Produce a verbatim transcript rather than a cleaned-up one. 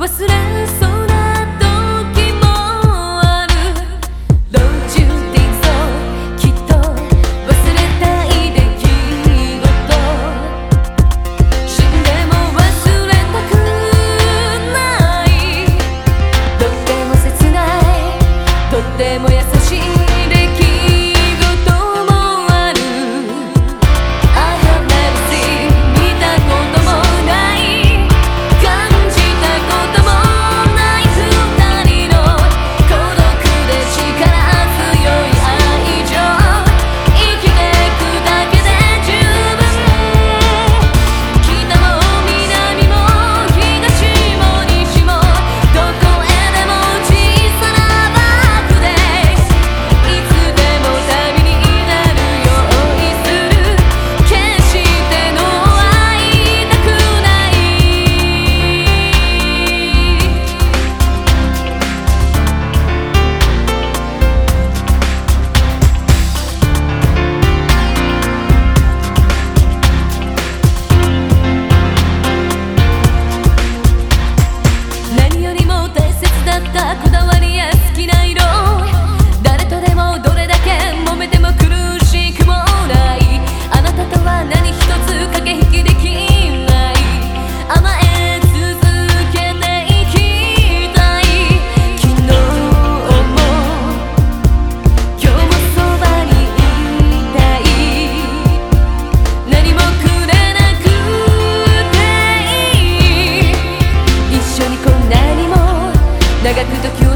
忘れそうな時もある。 Don't you think so きっと忘れたい出来事、死んでも忘れたくない。とっても切ない、とっても優しい出来事もある。 I have never seen 見たこともない感じたこともない二人の孤独で力強い愛情、生きてくだけで十分。北も南も東も西もどこへでも小さなバッグでいつでも旅になるようにする。決しての会いたくない。何よりも大切だったこだわりや好きな色、誰とでもどれだけ揉めても苦しくもない。あなたとは何一つ駆け引きできない。甘え続けていきたい。昨日も今日もそばにいたい。何もくれなくていい。一緒にこんなにも長く時を